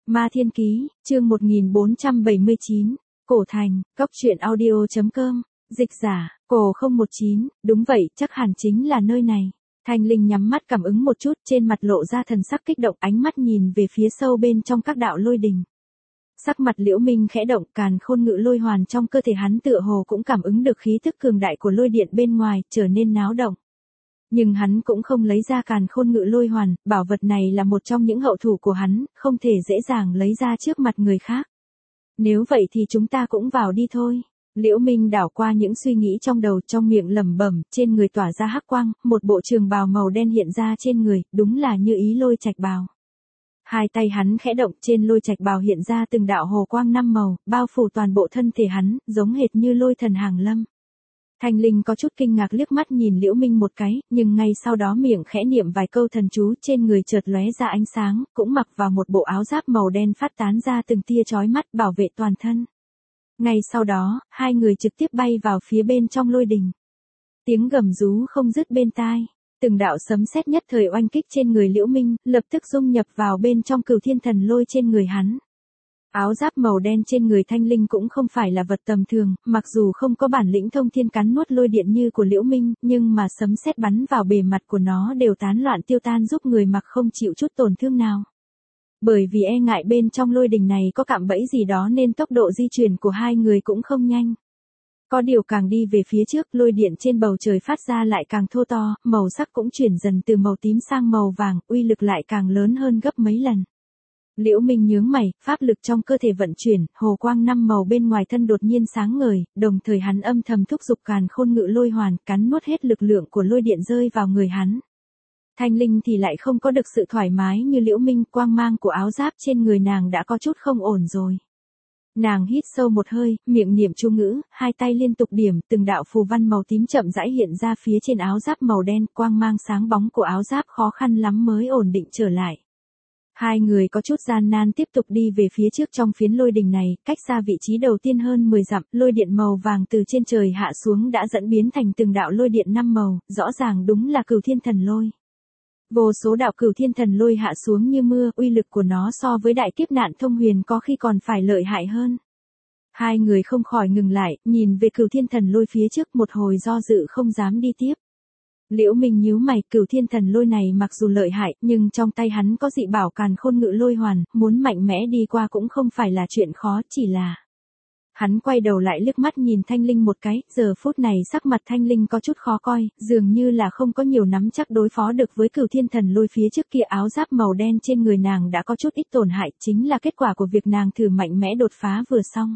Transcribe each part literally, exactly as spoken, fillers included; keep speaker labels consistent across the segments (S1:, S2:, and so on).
S1: Ma Thiên Ký, chương một nghìn bốn trăm bảy mươi chín, Cổ Thành, Cốc Truyện Audio chấm com, dịch giả, Cổ không một chín, đúng vậy, chắc hẳn chính là nơi này. Thanh Linh nhắm mắt cảm ứng một chút, trên mặt lộ ra thần sắc kích động, ánh mắt nhìn về phía sâu bên trong các đạo lôi đình. Sắc mặt Liễu Minh khẽ động, càn khôn ngự lôi hoàn trong cơ thể hắn tựa hồ cũng cảm ứng được khí tức cường đại của lôi điện bên ngoài, trở nên náo động. Nhưng hắn cũng không lấy ra càn khôn ngự lôi hoàn, bảo vật này là một trong những hậu thủ của hắn, không thể dễ dàng lấy ra trước mặt người khác. Nếu vậy thì chúng ta cũng vào đi thôi. Liễu Minh đảo qua những suy nghĩ trong đầu, trong miệng lẩm bẩm, trên người tỏa ra hắc quang, một bộ trường bào màu đen hiện ra trên người, đúng là như ý lôi trạch bào. Hai tay hắn khẽ động, trên lôi trạch bào hiện ra từng đạo hồ quang năm màu, bao phủ toàn bộ thân thể hắn, giống hệt như lôi thần hàng lâm. Thanh Linh có chút kinh ngạc liếc mắt nhìn Liễu Minh một cái, nhưng ngay sau đó miệng khẽ niệm vài câu thần chú, trên người chợt lóe ra ánh sáng, cũng mặc vào một bộ áo giáp màu đen phát tán ra từng tia chói mắt, bảo vệ toàn thân. Ngay sau đó, hai người trực tiếp bay vào phía bên trong lôi đình. Tiếng gầm rú không dứt bên tai, từng đạo sấm sét nhất thời oanh kích trên người Liễu Minh, lập tức dung nhập vào bên trong Cửu Thiên Thần Lôi trên người hắn. Áo giáp màu đen trên người Thanh Linh cũng không phải là vật tầm thường, mặc dù không có bản lĩnh thông thiên cắn nuốt lôi điện như của Liễu Minh, nhưng mà sấm sét bắn vào bề mặt của nó đều tán loạn tiêu tan, giúp người mặc không chịu chút tổn thương nào. Bởi vì e ngại bên trong lôi đình này có cạm bẫy gì đó nên tốc độ di chuyển của hai người cũng không nhanh. Có điều càng đi về phía trước, lôi điện trên bầu trời phát ra lại càng thô to, màu sắc cũng chuyển dần từ màu tím sang màu vàng, uy lực lại càng lớn hơn gấp mấy lần. Liễu Minh nhướng mày, pháp lực trong cơ thể vận chuyển, hồ quang năm màu bên ngoài thân đột nhiên sáng ngời, đồng thời hắn âm thầm thúc giục càn khôn ngự lôi hoàn, cắn nuốt hết lực lượng của lôi điện rơi vào người hắn. Thanh Linh thì lại không có được sự thoải mái như Liễu Minh, quang mang của áo giáp trên người nàng đã có chút không ổn rồi. Nàng hít sâu một hơi, miệng niệm chú ngữ, hai tay liên tục điểm, từng đạo phù văn màu tím chậm rãi hiện ra phía trên áo giáp màu đen, quang mang sáng bóng của áo giáp khó khăn lắm mới ổn định trở lại. Hai người có chút gian nan tiếp tục đi về phía trước trong phiến lôi đình này, cách xa vị trí đầu tiên hơn mười dặm, lôi điện màu vàng từ trên trời hạ xuống đã dẫn biến thành từng đạo lôi điện năm màu, rõ ràng đúng là Cửu Thiên Thần Lôi. Vô số đạo Cửu Thiên Thần Lôi hạ xuống như mưa, uy lực của nó so với đại kiếp nạn thông huyền có khi còn phải lợi hại hơn. Hai người không khỏi ngừng lại, nhìn về Cửu Thiên Thần Lôi phía trước, một hồi do dự không dám đi tiếp. Liễu Minh nhíu mày, Cửu Thiên Thần Lôi này mặc dù lợi hại, nhưng trong tay hắn có dị bảo càn khôn ngự lôi hoàn, muốn mạnh mẽ đi qua cũng không phải là chuyện khó, chỉ là... Hắn quay đầu lại liếc mắt nhìn Thanh Linh một cái, giờ phút này sắc mặt Thanh Linh có chút khó coi, dường như là không có nhiều nắm chắc đối phó được với Cửu Thiên Thần Lôi phía trước kia. Áo giáp màu đen trên người nàng đã có chút ít tổn hại, chính là kết quả của việc nàng thử mạnh mẽ đột phá vừa xong.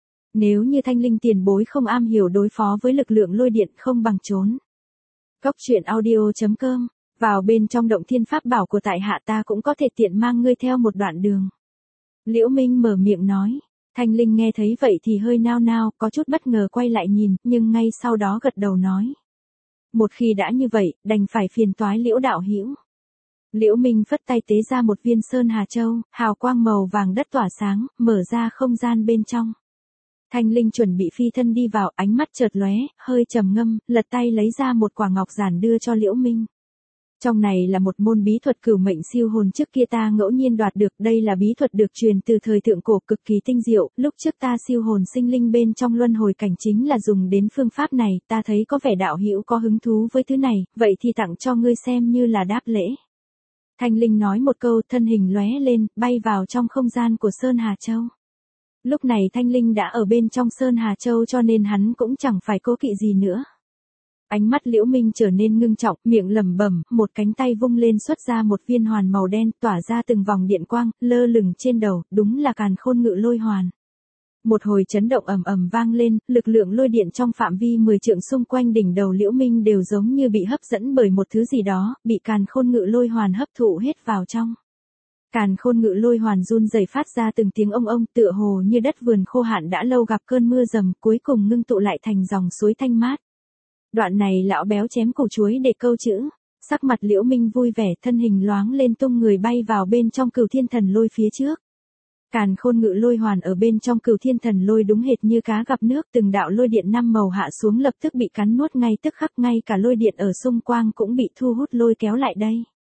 S1: Nếu như Thanh Linh tiền bối không am hiểu đối phó với lực lượng lôi điện, không bằng trốn. Cốc Truyện Audio chấm com, vào bên trong động thiên pháp bảo của tại hạ ta cũng có thể tiện mang ngươi theo một đoạn đường. Liễu Minh mở miệng nói. Thanh Linh nghe thấy vậy thì hơi nao nao, có chút bất ngờ quay lại nhìn, nhưng ngay sau đó gật đầu nói. Một khi đã như vậy, đành phải phiền toái Liễu đạo hữu. Liễu Minh phất tay tế ra một viên sơn hà châu, hào quang màu vàng đất tỏa sáng, mở ra không gian bên trong. Thanh Linh chuẩn bị phi thân đi vào, ánh mắt chợt lóe, hơi trầm ngâm, lật tay lấy ra một quả ngọc giản đưa cho Liễu Minh. Trong này là một môn bí thuật cửu mệnh siêu hồn trước kia ta ngẫu nhiên đoạt được, đây là bí thuật được truyền từ thời thượng cổ cực kỳ tinh diệu, lúc trước ta siêu hồn sinh linh bên trong luân hồi cảnh chính là dùng đến phương pháp này, ta thấy có vẻ đạo hữu có hứng thú với thứ này, vậy thì tặng cho ngươi xem như là đáp lễ. Thanh Linh nói một câu, thân hình lóe lên, bay vào trong không gian của Sơn Hà Châu. Lúc này Thanh Linh đã ở bên trong Sơn Hà Châu cho nên hắn cũng chẳng phải cố kỵ gì nữa. Ánh mắt Liễu Minh trở nên ngưng trọng, miệng lẩm bẩm, một cánh tay vung lên xuất ra một viên hoàn màu đen, tỏa ra từng vòng điện quang, lơ lửng trên đầu, đúng là càn khôn ngự lôi hoàn. Một hồi chấn động ầm ầm vang lên, lực lượng lôi điện trong phạm vi mười trượng xung quanh đỉnh đầu Liễu Minh đều giống như bị hấp dẫn bởi một thứ gì đó, bị càn khôn ngự lôi hoàn hấp thụ hết vào trong. Càn khôn ngự lôi hoàn run rẩy phát ra từng tiếng ông ông, tựa hồ như đất vườn khô hạn đã lâu gặp cơn mưa dầm, cuối cùng ngưng tụ lại thành dòng suối thanh mát. Đoạn này lão béo chém củ chuối để câu chữ, sắc mặt Liễu Minh vui vẻ, thân hình loáng lên tung người bay vào bên trong Cửu Thiên Thần Lôi phía trước. Càn khôn ngự lôi hoàn ở bên trong Cửu Thiên Thần Lôi đúng hệt như cá gặp nước, từng đạo lôi điện năm màu hạ xuống lập tức bị cắn nuốt ngay tức khắc, ngay cả lôi điện ở xung quanh cũng bị thu hút lôi kéo lại đây.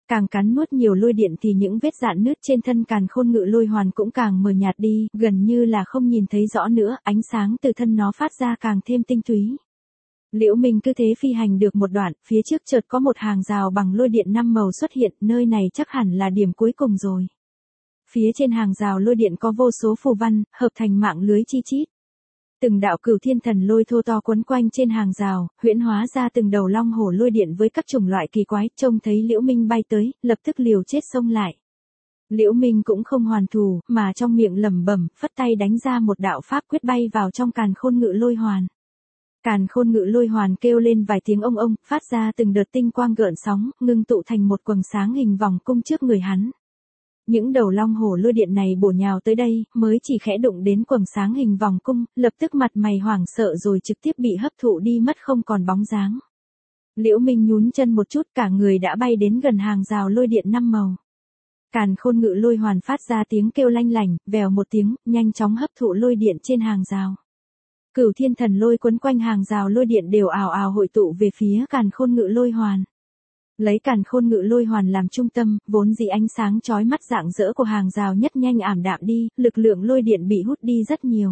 S1: Càng cắn nuốt nhiều lôi điện thì những vết rạn nứt trên thân càn khôn ngự lôi hoàn cũng càng mờ nhạt đi, gần như là không nhìn thấy rõ nữa, ánh sáng từ thân nó phát ra càng thêm tinh túy. Liễu Minh cứ thế phi hành được một đoạn, phía trước chợt có một hàng rào bằng lôi điện năm màu xuất hiện, nơi này chắc hẳn là điểm cuối cùng rồi. Phía trên hàng rào lôi điện có vô số phù văn, hợp thành mạng lưới chi chít. Từng đạo cửu thiên thần lôi thô to quấn quanh trên hàng rào, huyễn hóa ra từng đầu long hổ lôi điện với các chủng loại kỳ quái, trông thấy Liễu Minh bay tới, lập tức liều chết xông lại. Liễu Minh cũng không hoàn thủ, mà trong miệng lẩm bẩm, phất tay đánh ra một đạo pháp quyết bay vào trong càn khôn ngự lôi hoàn. Càn khôn ngự lôi hoàn kêu lên vài tiếng ông ông, phát ra từng đợt tinh quang gợn sóng, ngưng tụ thành một quầng sáng hình vòng cung trước người hắn. Những đầu long hổ lôi điện này bổ nhào tới đây, mới chỉ khẽ đụng đến quầng sáng hình vòng cung, lập tức mặt mày hoảng sợ rồi trực tiếp bị hấp thụ đi mất không còn bóng dáng. Liễu Minh nhún chân một chút, cả người đã bay đến gần hàng rào lôi điện năm màu. Càn khôn ngự lôi hoàn phát ra tiếng kêu lanh lảnh, vèo một tiếng, nhanh chóng hấp thụ lôi điện trên hàng rào. Cửu thiên thần lôi quấn quanh hàng rào lôi điện đều ào ào hội tụ về phía càn khôn ngự lôi hoàn. Lấy càn khôn ngự lôi hoàn làm trung tâm, vốn dĩ ánh sáng chói mắt rạng rỡ của hàng rào nhất nhanh ảm đạm đi, lực lượng lôi điện bị hút đi rất nhiều.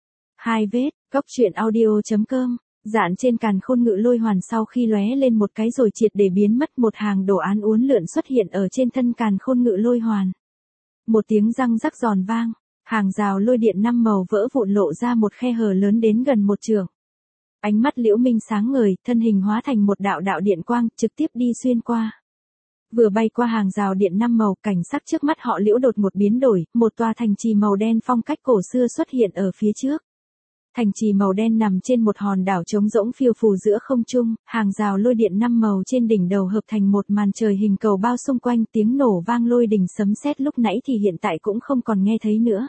S1: Hai vết, góc truyện audio chấm com, dạn trên càn khôn ngự lôi hoàn sau khi lóe lên một cái rồi triệt để biến mất, một hàng đồ án uốn lượn xuất hiện ở trên thân càn khôn ngự lôi hoàn. Một tiếng răng rắc giòn vang, hàng rào lôi điện năm màu vỡ vụn lộ ra một khe hở lớn đến gần một trượng. Ánh mắt Liễu Minh sáng ngời, thân hình hóa thành một đạo đạo điện quang, trực tiếp đi xuyên qua. Vừa bay qua hàng rào điện năm màu, cảnh sắc trước mắt họ Liễu đột một biến đổi, một tòa thành trì màu đen phong cách cổ xưa xuất hiện ở phía trước. Thành trì màu đen nằm trên một hòn đảo trống rỗng phiêu phù giữa không trung, hàng rào lôi điện năm màu trên đỉnh đầu hợp thành một màn trời hình cầu bao xung quanh, tiếng nổ vang lôi đình sấm sét lúc nãy thì hiện tại cũng không còn nghe thấy nữa.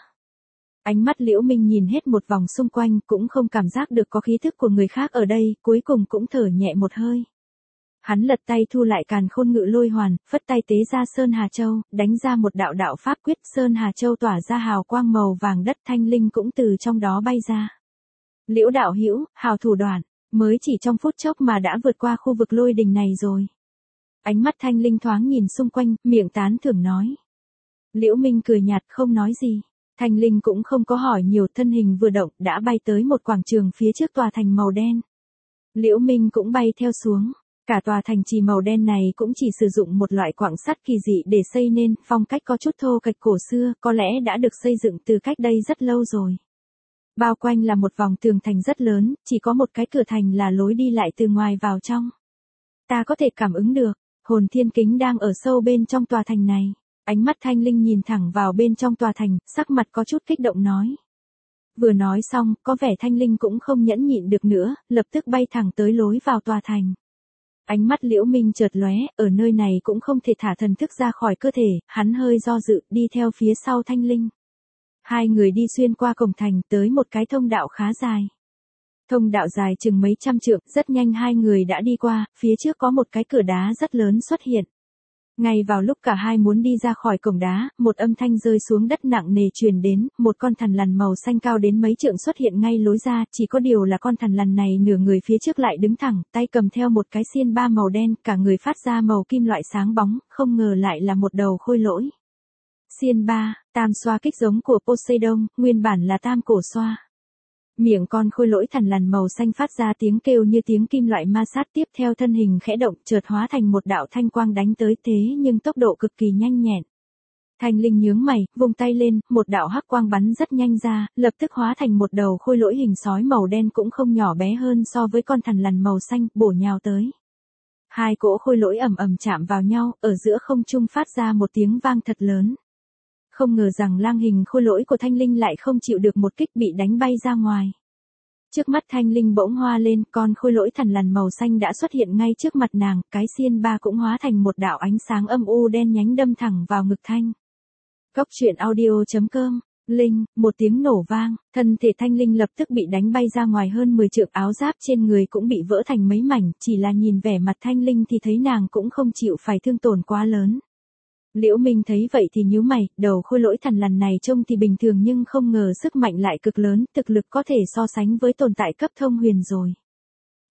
S1: Ánh mắt Liễu Minh nhìn hết một vòng xung quanh, cũng không cảm giác được có khí thức của người khác ở đây, cuối cùng cũng thở nhẹ một hơi. Hắn lật tay thu lại càn khôn ngự lôi hoàn, phất tay tế ra Sơn Hà Châu, đánh ra một đạo đạo pháp quyết, Sơn Hà Châu tỏa ra hào quang màu vàng đất, thanh linh cũng từ trong đó bay ra. Liễu đạo hữu, hào thủ đoạn, mới chỉ trong phút chốc mà đã vượt qua khu vực lôi đình này rồi. Ánh mắt thanh linh thoáng nhìn xung quanh, miệng tán thưởng nói. Liễu Minh cười nhạt không nói gì. Thanh linh cũng không có hỏi nhiều, thân hình vừa động đã bay tới một quảng trường phía trước tòa thành màu đen. Liễu Minh cũng bay theo xuống. Cả tòa thành trì màu đen này cũng chỉ sử dụng một loại quặng sắt kỳ dị để xây nên, phong cách có chút thô kệch cổ xưa, có lẽ đã được xây dựng từ cách đây rất lâu rồi. Bao quanh là một vòng tường thành rất lớn, chỉ có một cái cửa thành là lối đi lại từ ngoài vào trong. Ta có thể cảm ứng được, hồn thiên kính đang ở sâu bên trong tòa thành này. Ánh mắt thanh linh nhìn thẳng vào bên trong tòa thành, sắc mặt có chút kích động nói. Vừa nói xong, có vẻ thanh linh cũng không nhẫn nhịn được nữa, lập tức bay thẳng tới lối vào tòa thành. Ánh mắt Liễu Minh chợt lóe, ở nơi này cũng không thể thả thần thức ra khỏi cơ thể, hắn hơi do dự, đi theo phía sau thanh linh. Hai người đi xuyên qua cổng thành tới một cái thông đạo khá dài. Thông đạo dài chừng mấy trăm trượng, rất nhanh hai người đã đi qua, phía trước có một cái cửa đá rất lớn xuất hiện. Ngay vào lúc cả hai muốn đi ra khỏi cổng đá, một âm thanh rơi xuống đất nặng nề truyền đến, một con thằn lằn màu xanh cao đến mấy trượng xuất hiện ngay lối ra, chỉ có điều là con thằn lằn này nửa người phía trước lại đứng thẳng, tay cầm theo một cái xiên ba màu đen, cả người phát ra màu kim loại sáng bóng, không ngờ lại là một đầu khôi lỗi. Xiên ba, tam xoa kích giống của Poseidon, nguyên bản là tam cổ xoa. Miệng con khôi lỗi thằn lằn màu xanh phát ra tiếng kêu như tiếng kim loại ma sát, tiếp theo thân hình khẽ động chợt hóa thành một đạo thanh quang đánh tới, thế nhưng tốc độ cực kỳ nhanh nhẹn. Thanh linh nhướng mày, vung tay lên, một đạo hắc quang bắn rất nhanh ra, lập tức hóa thành một đầu khôi lỗi hình sói màu đen cũng không nhỏ bé hơn so với con thằn lằn màu xanh, bổ nhào tới. Hai cỗ khôi lỗi ầm ầm chạm vào nhau, ở giữa không trung phát ra một tiếng vang thật lớn. Không ngờ rằng lang hình khôi lỗi của thanh linh lại không chịu được một kích, bị đánh bay ra ngoài. Trước mắt thanh linh bỗng hoa lên, con khôi lỗi thằn lằn màu xanh đã xuất hiện ngay trước mặt nàng, cái xiên ba cũng hóa thành một đạo ánh sáng âm u đen nhánh đâm thẳng vào ngực thanh. Góc truyện audio chấm com, linh, một tiếng nổ vang, thân thể thanh linh lập tức bị đánh bay ra ngoài hơn mười trượng, áo giáp trên người cũng bị vỡ thành mấy mảnh, chỉ là nhìn vẻ mặt thanh linh thì thấy nàng cũng không chịu phải thương tổn quá lớn. Liễu Minh thấy vậy thì nhíu mày, đầu khôi lỗi thằn lằn này trông thì bình thường nhưng không ngờ sức mạnh lại cực lớn, thực lực có thể so sánh với tồn tại cấp thông huyền rồi.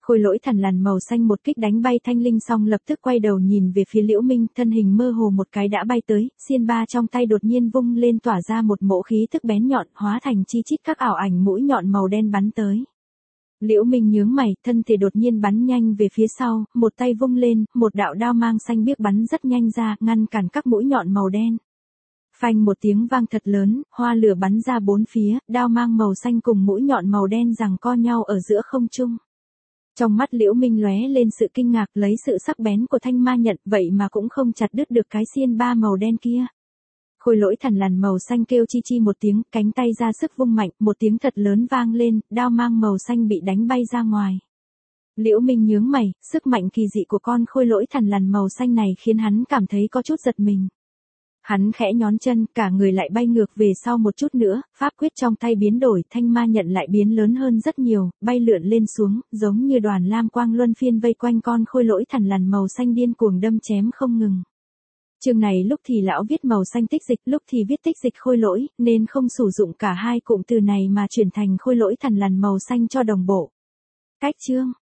S1: Khôi lỗi thần lằn màu xanh một kích đánh bay thanh linh xong lập tức quay đầu nhìn về phía Liễu Minh, thân hình mơ hồ một cái đã bay tới, xiên ba trong tay đột nhiên vung lên tỏa ra một mỗ khí tức bén nhọn, hóa thành chi chít các ảo ảnh mũi nhọn màu đen bắn tới. Liễu Minh nhướng mày, thân thể đột nhiên bắn nhanh về phía sau, một tay vung lên, một đạo đao mang xanh biếc bắn rất nhanh ra, ngăn cản các mũi nhọn màu đen. Phanh một tiếng vang thật lớn, hoa lửa bắn ra bốn phía, đao mang màu xanh cùng mũi nhọn màu đen giằng co nhau ở giữa không trung. Trong mắt Liễu Minh lóe lên sự kinh ngạc, lấy sự sắc bén của thanh ma nhận, vậy mà cũng không chặt đứt được cái xiên ba màu đen kia. Khôi lỗi thần lằn màu xanh kêu chi chi một tiếng, cánh tay ra sức vung mạnh, một tiếng thật lớn vang lên, đao mang màu xanh bị đánh bay ra ngoài. Liễu Minh nhướng mày, sức mạnh kỳ dị của con khôi lỗi thần lằn màu xanh này khiến hắn cảm thấy có chút giật mình. Hắn khẽ nhón chân, cả người lại bay ngược về sau một chút nữa, pháp quyết trong tay biến đổi, thanh ma nhận lại biến lớn hơn rất nhiều, bay lượn lên xuống, giống như đoàn lam quang luân phiên vây quanh con khôi lỗi thần lằn màu xanh điên cuồng đâm chém không ngừng. Chương này lúc thì lão viết màu xanh tích dịch, lúc thì viết tích dịch khôi lỗi, nên không sử dụng cả hai cụm từ này mà chuyển thành khôi lỗi thần lằn màu xanh cho đồng bộ. Cách chương